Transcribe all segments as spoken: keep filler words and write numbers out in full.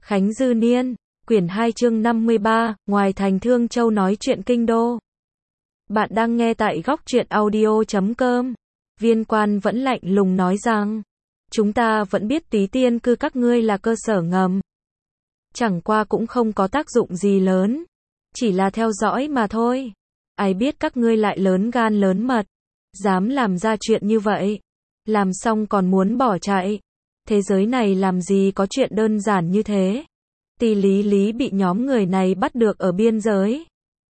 Khánh Dư Niên, quyển hai chương năm mươi ba, ngoài thành Thương Châu nói chuyện kinh đô. Bạn đang nghe tại góc truyện audio chấm com. Viên quan vẫn lạnh lùng nói rằng, chúng ta vẫn biết Túy Tiên cư các ngươi là cơ sở ngầm. Chẳng qua cũng không có tác dụng gì lớn, chỉ là theo dõi mà thôi. Ai biết các ngươi lại lớn gan lớn mật, dám làm ra chuyện như vậy. Làm xong còn muốn bỏ chạy. Thế giới này làm gì có chuyện đơn giản như thế. Ti Lý Lý bị nhóm người này bắt được ở biên giới.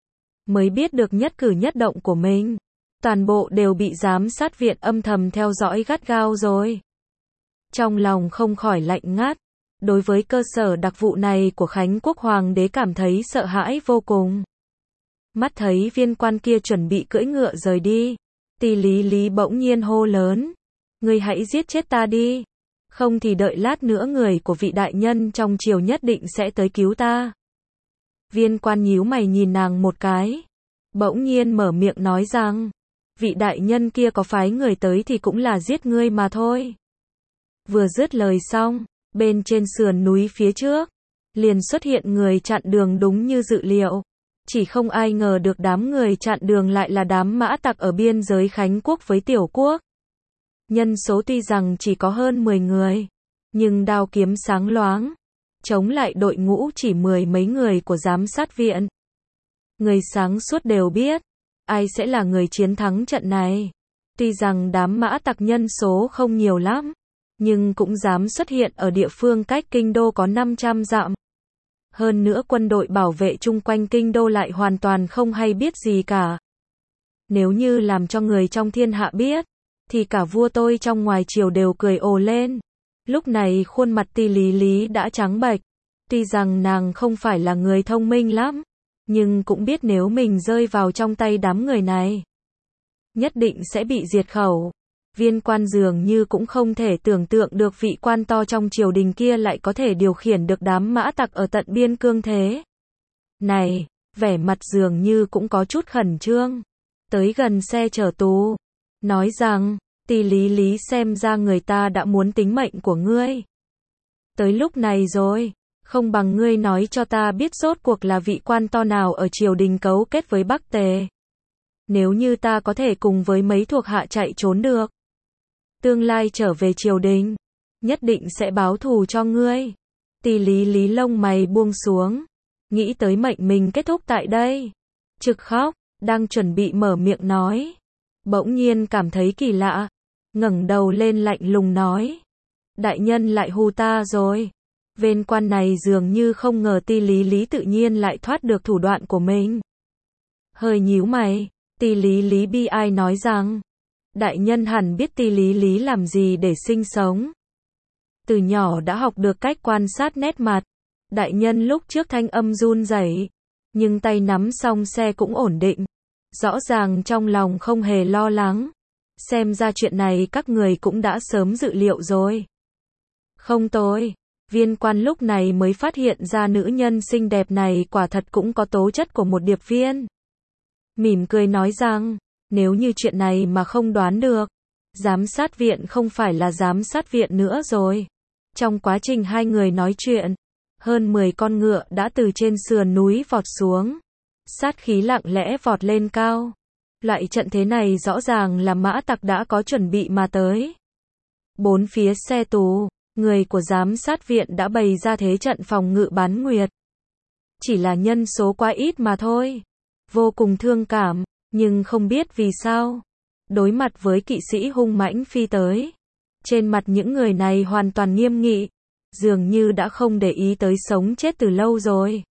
Mới biết được nhất cử nhất động của mình. Toàn bộ đều bị giám sát viện âm thầm theo dõi gắt gao rồi. Trong lòng không khỏi lạnh ngắt. Đối với cơ sở đặc vụ này của Khánh Quốc Hoàng đế cảm thấy sợ hãi vô cùng. Mắt thấy viên quan kia chuẩn bị cưỡi ngựa rời đi. Ti Lý Lý bỗng nhiên hô lớn. Ngươi hãy giết chết ta đi. Không thì đợi lát nữa người của vị đại nhân trong triều nhất định sẽ tới cứu ta. Viên quan nhíu mày nhìn nàng một cái. Bỗng nhiên mở miệng nói rằng, vị đại nhân kia có phái người tới thì cũng là giết ngươi mà thôi. Vừa dứt lời xong, bên trên sườn núi phía trước, liền xuất hiện người chặn đường đúng như dự liệu. Chỉ không ai ngờ được đám người chặn đường lại là đám mã tặc ở biên giới Khánh Quốc với Tiểu Quốc. Nhân số tuy rằng chỉ có hơn mười người, nhưng đao kiếm sáng loáng, chống lại đội ngũ chỉ mười mấy người của giám sát viện. Người sáng suốt đều biết, ai sẽ là người chiến thắng trận này. Tuy rằng đám mã tặc nhân số không nhiều lắm, nhưng cũng dám xuất hiện ở địa phương cách kinh đô có năm trăm dặm. Hơn nữa quân đội bảo vệ chung quanh kinh đô lại hoàn toàn không hay biết gì cả. Nếu như làm cho người trong thiên hạ biết, thì cả vua tôi trong ngoài triều đều cười ồ lên. Lúc này khuôn mặt Ti Lý Lý đã trắng bệch. Tuy rằng nàng không phải là người thông minh lắm, nhưng cũng biết nếu mình rơi vào trong tay đám người này, nhất định sẽ bị diệt khẩu. Viên quan dường như cũng không thể tưởng tượng được vị quan to trong triều đình kia lại có thể điều khiển được đám mã tặc ở tận biên cương thế. Này, vẻ mặt dường như cũng có chút khẩn trương. Tới gần xe chở tù, nói rằng, Ti Lý Lý xem ra người ta đã muốn tính mệnh của ngươi. Tới lúc này rồi, không bằng ngươi nói cho ta biết rốt cuộc là vị quan to nào ở triều đình cấu kết với Bắc Tề. Nếu như ta có thể cùng với mấy thuộc hạ chạy trốn được, tương lai trở về triều đình, nhất định sẽ báo thù cho ngươi. Ti Lý Lý lông mày buông xuống, nghĩ tới mệnh mình kết thúc tại đây. Trực khóc, đang chuẩn bị mở miệng nói. Bỗng nhiên cảm thấy kỳ lạ, ngẩng đầu lên lạnh lùng nói. Đại nhân lại hù ta rồi. Viên quan này dường như không ngờ Ti Lý Lý tự nhiên lại thoát được thủ đoạn của mình. Hơi nhíu mày, Ti Lý Lý bi ai nói rằng, đại nhân hẳn biết Ti Lý Lý làm gì để sinh sống. Từ nhỏ đã học được cách quan sát nét mặt. Đại nhân lúc trước thanh âm run rẩy, nhưng tay nắm xong xe cũng ổn định. Rõ ràng trong lòng không hề lo lắng. Xem ra chuyện này các người cũng đã sớm dự liệu rồi. Không tôi. Viên quan lúc này mới phát hiện ra nữ nhân xinh đẹp này quả thật cũng có tố chất của một điệp viên. Mỉm cười nói rằng, nếu như chuyện này mà không đoán được, giám sát viện không phải là giám sát viện nữa rồi. Trong quá trình hai người nói chuyện, hơn mười con ngựa đã từ trên sườn núi vọt xuống. Sát khí lặng lẽ vọt lên cao. Loại trận thế này rõ ràng là mã tặc đã có chuẩn bị mà tới. Bốn phía xe tù, người của giám sát viện đã bày ra thế trận phòng ngự bán nguyệt. Chỉ là nhân số quá ít mà thôi. Vô cùng thương cảm, nhưng không biết vì sao. Đối mặt với kỵ sĩ hung mãnh phi tới. Trên mặt những người này hoàn toàn nghiêm nghị. Dường như đã không để ý tới sống chết từ lâu rồi.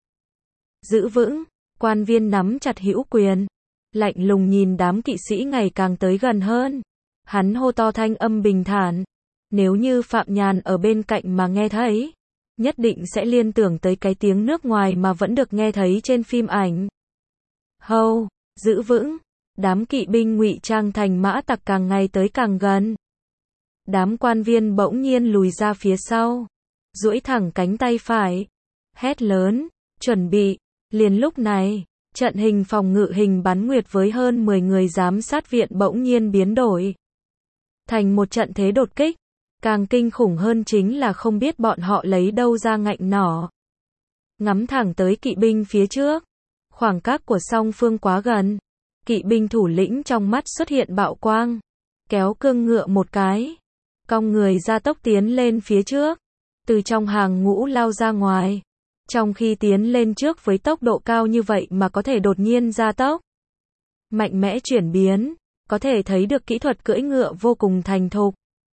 Giữ vững. Quan viên nắm chặt hữu quyền, lạnh lùng nhìn đám kỵ sĩ ngày càng tới gần hơn. Hắn hô to thanh âm bình thản. Nếu như Phạm Nhàn ở bên cạnh mà nghe thấy, nhất định sẽ liên tưởng tới cái tiếng nước ngoài mà vẫn được nghe thấy trên phim ảnh. Hâu, giữ vững. Đám kỵ binh ngụy trang thành mã tặc càng ngày tới càng gần. Đám quan viên bỗng nhiên lùi ra phía sau, duỗi thẳng cánh tay phải, hét lớn, chuẩn bị. Liền lúc này, trận hình phòng ngự hình bắn nguyệt với hơn mười người giám sát viện bỗng nhiên biến đổi thành một trận thế đột kích. Càng kinh khủng hơn chính là không biết bọn họ lấy đâu ra ngạnh nỏ. Ngắm thẳng tới kỵ binh phía trước. Khoảng cách của song phương quá gần. Kỵ binh thủ lĩnh trong mắt xuất hiện bạo quang. Kéo cương ngựa một cái. Cong người ra tốc tiến lên phía trước. Từ trong hàng ngũ lao ra ngoài. Trong khi tiến lên trước với tốc độ cao như vậy mà có thể đột nhiên gia tốc. Mạnh mẽ chuyển biến. Có thể thấy được kỹ thuật cưỡi ngựa vô cùng thành thục.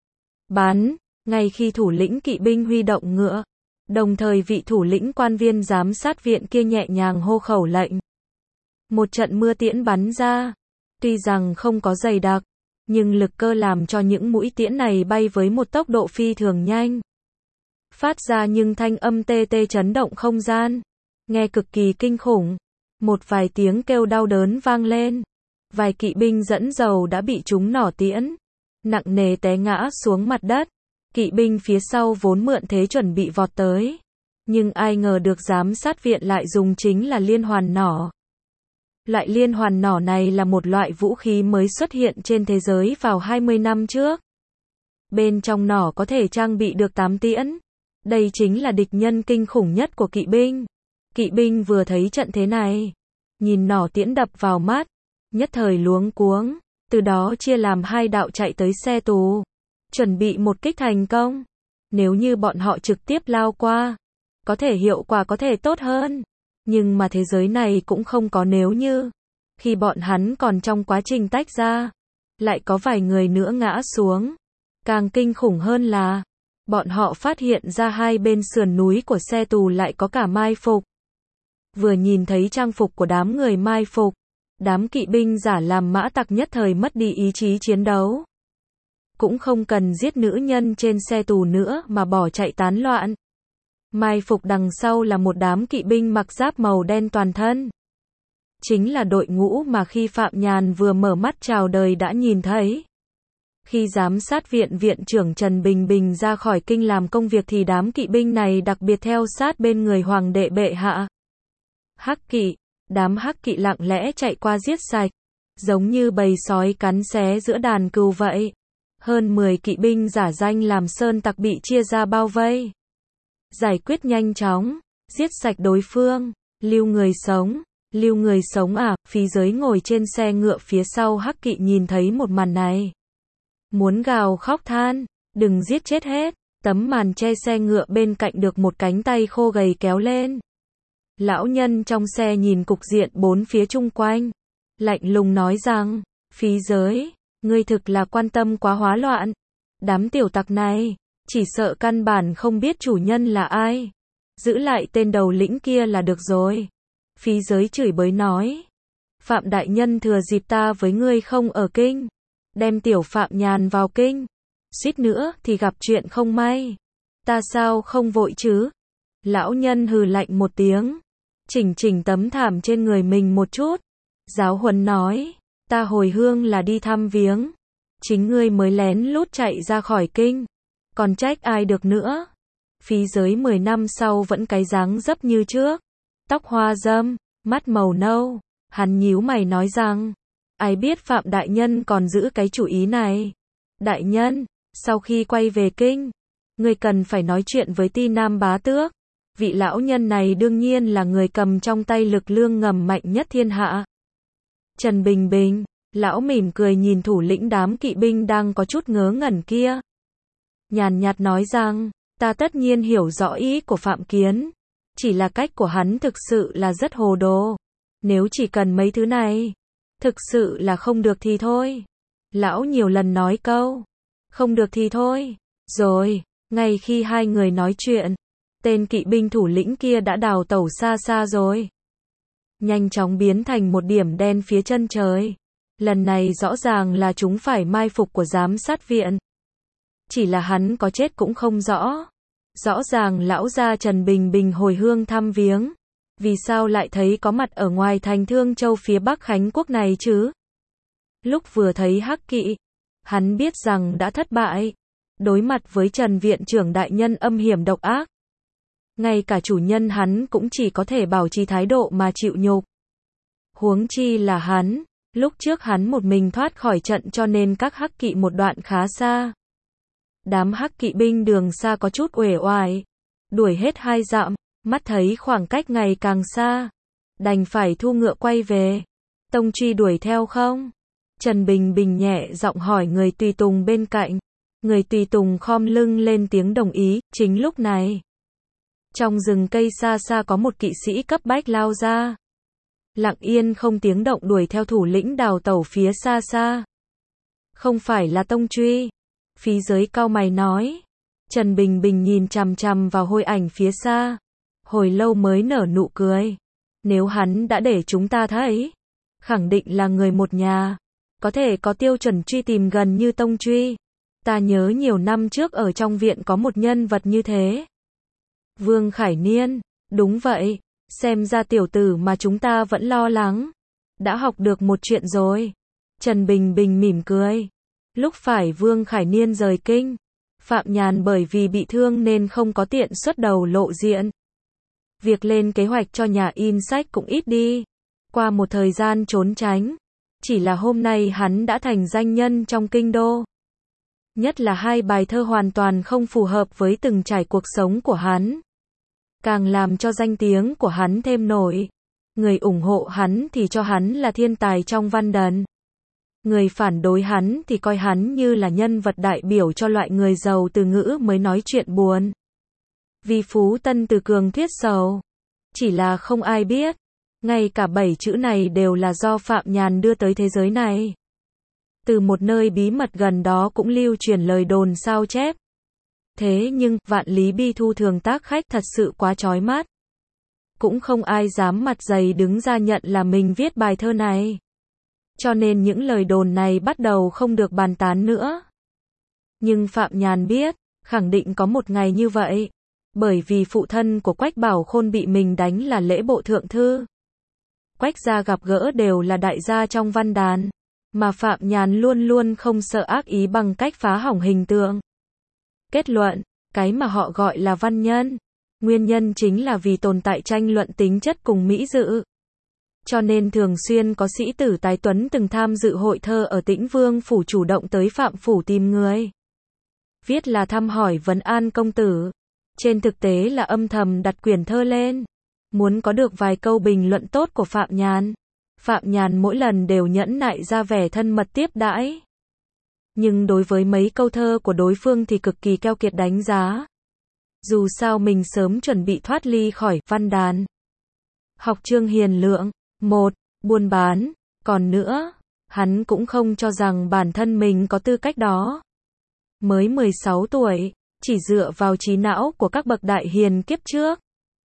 Bắn. Ngay khi thủ lĩnh kỵ binh huy động ngựa. Đồng thời vị thủ lĩnh quan viên giám sát viện kia nhẹ nhàng hô khẩu lệnh. Một trận mưa tiễn bắn ra. Tuy rằng không có dày đặc. Nhưng lực cơ làm cho những mũi tiễn này bay với một tốc độ phi thường nhanh. Phát ra nhưng thanh âm tê tê chấn động không gian. Nghe cực kỳ kinh khủng. Một vài tiếng kêu đau đớn vang lên. Vài kỵ binh dẫn dầu đã bị trúng nỏ tiễn. Nặng nề té ngã xuống mặt đất. Kỵ binh phía sau vốn mượn thế chuẩn bị vọt tới. Nhưng ai ngờ được giám sát viện lại dùng chính là liên hoàn nỏ. Loại liên hoàn nỏ này là một loại vũ khí mới xuất hiện trên thế giới vào hai mươi năm trước. Bên trong nỏ có thể trang bị được tám tiễn. Đây chính là địch nhân kinh khủng nhất của kỵ binh. Kỵ binh vừa thấy trận thế này. Nhìn nỏ tiễn đập vào mắt. Nhất thời luống cuống. Từ đó chia làm hai đạo chạy tới xe tù. Chuẩn bị một kích thành công. Nếu như bọn họ trực tiếp lao qua. Có thể hiệu quả có thể tốt hơn. Nhưng mà thế giới này cũng không có nếu như. Khi bọn hắn còn trong quá trình tách ra. Lại có vài người nữa ngã xuống. Càng kinh khủng hơn là. Bọn họ phát hiện ra hai bên sườn núi của xe tù lại có cả mai phục. Vừa nhìn thấy trang phục của đám người mai phục. Đám kỵ binh giả làm mã tặc nhất thời mất đi ý chí chiến đấu. Cũng không cần giết nữ nhân trên xe tù nữa mà bỏ chạy tán loạn. Mai phục đằng sau là một đám kỵ binh mặc giáp màu đen toàn thân. Chính là đội ngũ mà khi Phạm Nhàn vừa mở mắt chào đời đã nhìn thấy. Khi giám sát viện viện trưởng Trần Bình Bình ra khỏi kinh làm công việc thì đám kỵ binh này đặc biệt theo sát bên người hoàng đệ bệ hạ. Hắc kỵ, đám hắc kỵ lặng lẽ chạy qua giết sạch, giống như bầy sói cắn xé giữa đàn cừu vậy. Hơn mười kỵ binh giả danh làm sơn tặc bị chia ra bao vây. Giải quyết nhanh chóng, giết sạch đối phương, lưu người sống, lưu người sống à, Phí Giới ngồi trên xe ngựa phía sau hắc kỵ nhìn thấy một màn này. Muốn gào khóc than, đừng giết chết hết, tấm màn che xe ngựa bên cạnh được một cánh tay khô gầy kéo lên. Lão nhân trong xe nhìn cục diện bốn phía chung quanh, lạnh lùng nói rằng, Phí Giới, ngươi thực là quan tâm quá hóa loạn. Đám tiểu tặc này, chỉ sợ căn bản không biết chủ nhân là ai. Giữ lại tên đầu lĩnh kia là được rồi. Phí Giới chửi bới nói. Phạm đại nhân thừa dịp ta với ngươi không ở kinh. Đem tiểu Phạm Nhàn vào kinh. Suýt nữa thì gặp chuyện không may. Ta sao không vội chứ? Lão nhân hừ lạnh một tiếng. Chỉnh chỉnh tấm thảm trên người mình một chút. Giáo huấn nói. Ta hồi hương là đi thăm viếng. Chính ngươi mới lén lút chạy ra khỏi kinh. Còn trách ai được nữa. Phí Giới mười năm sau vẫn cái dáng dấp như trước. Tóc hoa râm, mắt màu nâu. Hắn nhíu mày nói rằng. Ai biết Phạm đại nhân còn giữ cái chủ ý này. Đại nhân, sau khi quay về kinh, ngươi cần phải nói chuyện với Ti Nam bá tước. Vị lão nhân này đương nhiên là người cầm trong tay lực lượng ngầm mạnh nhất thiên hạ. Trần Bình Bình, lão mỉm cười nhìn thủ lĩnh đám kỵ binh đang có chút ngớ ngẩn kia. Nhàn nhạt nói rằng, ta tất nhiên hiểu rõ ý của Phạm Kiến. Chỉ là cách của hắn thực sự là rất hồ đồ. Nếu chỉ cần mấy thứ này, thực sự là không được thì thôi. Lão nhiều lần nói câu, không được thì thôi. Rồi, ngay khi hai người nói chuyện, tên kỵ binh thủ lĩnh kia đã đào tẩu xa xa rồi. Nhanh chóng biến thành một điểm đen phía chân trời. Lần này rõ ràng là chúng phải mai phục của giám sát viện. Chỉ là hắn có chết cũng không rõ. Rõ ràng lão gia Trần Bình Bình hồi hương thăm viếng. Vì sao lại thấy có mặt ở ngoài thành Thương Châu phía Bắc Khánh Quốc này chứ? Lúc vừa thấy hắc kỵ, hắn biết rằng đã thất bại. Đối mặt với Trần viện trưởng đại nhân âm hiểm độc ác. Ngay cả chủ nhân hắn cũng chỉ có thể bảo trì thái độ mà chịu nhục. Huống chi là hắn, lúc trước hắn một mình thoát khỏi trận cho nên các hắc kỵ một đoạn khá xa. Đám hắc kỵ binh đường xa có chút uể oải. Đuổi hết hai dặm, mắt thấy khoảng cách ngày càng xa. Đành phải thu ngựa quay về. Tông Truy đuổi theo không? Trần Bình Bình nhẹ giọng hỏi người tùy tùng bên cạnh. Người tùy tùng khom lưng lên tiếng đồng ý. Chính lúc này, trong rừng cây xa xa có một kỵ sĩ cấp bách lao ra. Lặng yên không tiếng động đuổi theo thủ lĩnh đào tẩu phía xa xa. Không phải là Tông Truy. Phí Giới cau mày nói. Trần Bình Bình nhìn chằm chằm vào hôi ảnh phía xa. Hồi lâu mới nở nụ cười. Nếu hắn đã để chúng ta thấy, khẳng định là người một nhà. Có thể có tiêu chuẩn truy tìm gần như Tông Truy. Ta nhớ nhiều năm trước ở trong viện có một nhân vật như thế. Vương Khải Niên. Đúng vậy. Xem ra tiểu tử mà chúng ta vẫn lo lắng đã học được một chuyện rồi. Trần Bình Bình mỉm cười. Lúc phải Vương Khải Niên rời kinh, Phạm Nhàn bởi vì bị thương nên không có tiện xuất đầu lộ diện. Việc lên kế hoạch cho nhà in sách cũng ít đi. Qua một thời gian trốn tránh, chỉ là hôm nay hắn đã thành danh nhân trong kinh đô. Nhất là hai bài thơ hoàn toàn không phù hợp với từng trải cuộc sống của hắn. Càng làm cho danh tiếng của hắn thêm nổi. Người ủng hộ hắn thì cho hắn là thiên tài trong văn đần. Người phản đối hắn thì coi hắn như là nhân vật đại biểu cho loại người giàu từ ngữ mới nói chuyện buồn. Vì phú tân từ cường thuyết sầu. Chỉ là không ai biết. Ngay cả bảy chữ này đều là do Phạm Nhàn đưa tới thế giới này. Từ một nơi bí mật gần đó cũng lưu truyền lời đồn sao chép. Thế nhưng, Vạn Lý Bi Thu thường tác khách thật sự quá chói mắt. Cũng không ai dám mặt dày đứng ra nhận là mình viết bài thơ này. Cho nên những lời đồn này bắt đầu không được bàn tán nữa. Nhưng Phạm Nhàn biết, khẳng định có một ngày như vậy. Bởi vì phụ thân của Quách Bảo Khôn bị mình đánh là lễ bộ thượng thư. Quách gia gặp gỡ đều là đại gia trong văn đàn. Mà Phạm Nhàn luôn luôn không sợ ác ý bằng cách phá hỏng hình tượng. Kết luận, cái mà họ gọi là văn nhân. Nguyên nhân chính là vì tồn tại tranh luận tính chất cùng mỹ dự. Cho nên thường xuyên có sĩ tử tài tuấn từng tham dự hội thơ ở Tĩnh Vương phủ chủ động tới Phạm phủ tìm người. Viết là thăm hỏi vấn an công tử. Trên thực tế là âm thầm đặt quyển thơ lên. Muốn có được vài câu bình luận tốt của Phạm Nhàn. Phạm Nhàn mỗi lần đều nhẫn nại ra vẻ thân mật tiếp đãi. Nhưng đối với mấy câu thơ của đối phương thì cực kỳ keo kiệt đánh giá. Dù sao mình sớm chuẩn bị thoát ly khỏi văn đàn. Học Trương Hiền Lượng. Một. Buôn bán. Còn nữa, hắn cũng không cho rằng bản thân mình có tư cách đó. Mới mười sáu tuổi, chỉ dựa vào trí não của các bậc đại hiền kiếp trước.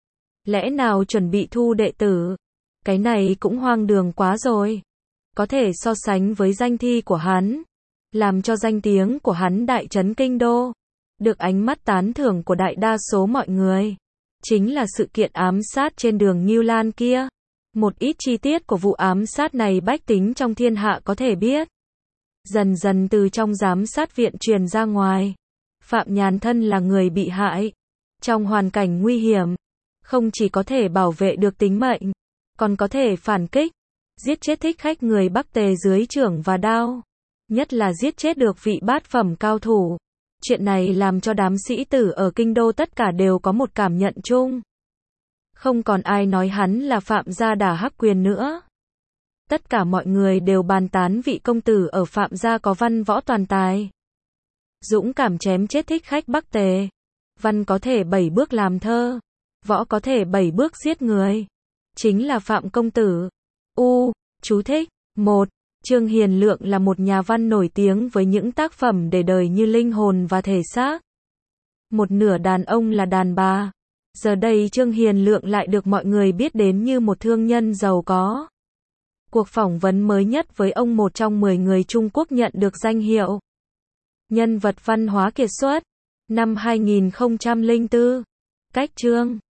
Lẽ nào chuẩn bị thu đệ tử? Cái này cũng hoang đường quá rồi. Có thể so sánh với danh thi của hắn. Làm cho danh tiếng của hắn đại chấn kinh đô. Được ánh mắt tán thưởng của đại đa số mọi người. Chính là sự kiện ám sát trên đường Ngưu Lan kia. Một ít chi tiết của vụ ám sát này bách tính trong thiên hạ có thể biết. Dần dần từ trong giám sát viện truyền ra ngoài. Phạm Nhàn thân là người bị hại. Trong hoàn cảnh nguy hiểm. Không chỉ có thể bảo vệ được tính mệnh. Còn có thể phản kích. Giết chết thích khách người Bắc Tề dưới chưởng và đao. Nhất là giết chết được vị bát phẩm cao thủ. Chuyện này làm cho đám sĩ tử ở kinh đô tất cả đều có một cảm nhận chung. Không còn ai nói hắn là Phạm gia đả hắc quyền nữa. Tất cả mọi người đều bàn tán vị công tử ở Phạm gia có văn võ toàn tài. Dũng cảm chém chết thích khách Bắc Tề. Văn có thể bảy bước làm thơ. Võ có thể bảy bước giết người. Chính là Phạm công tử. U. Chú thích. Một. Trương Hiền Lượng là một nhà văn nổi tiếng với những tác phẩm để đời như Linh hồn và Thể xác. Một nửa đàn ông là đàn bà. Giờ đây Trương Hiền Lượng lại được mọi người biết đến như một thương nhân giàu có. Cuộc phỏng vấn mới nhất với ông một trong mười người Trung Quốc nhận được danh hiệu Nhân vật văn hóa kiệt xuất năm hai nghìn không trăm lẻ bốn. Cách chương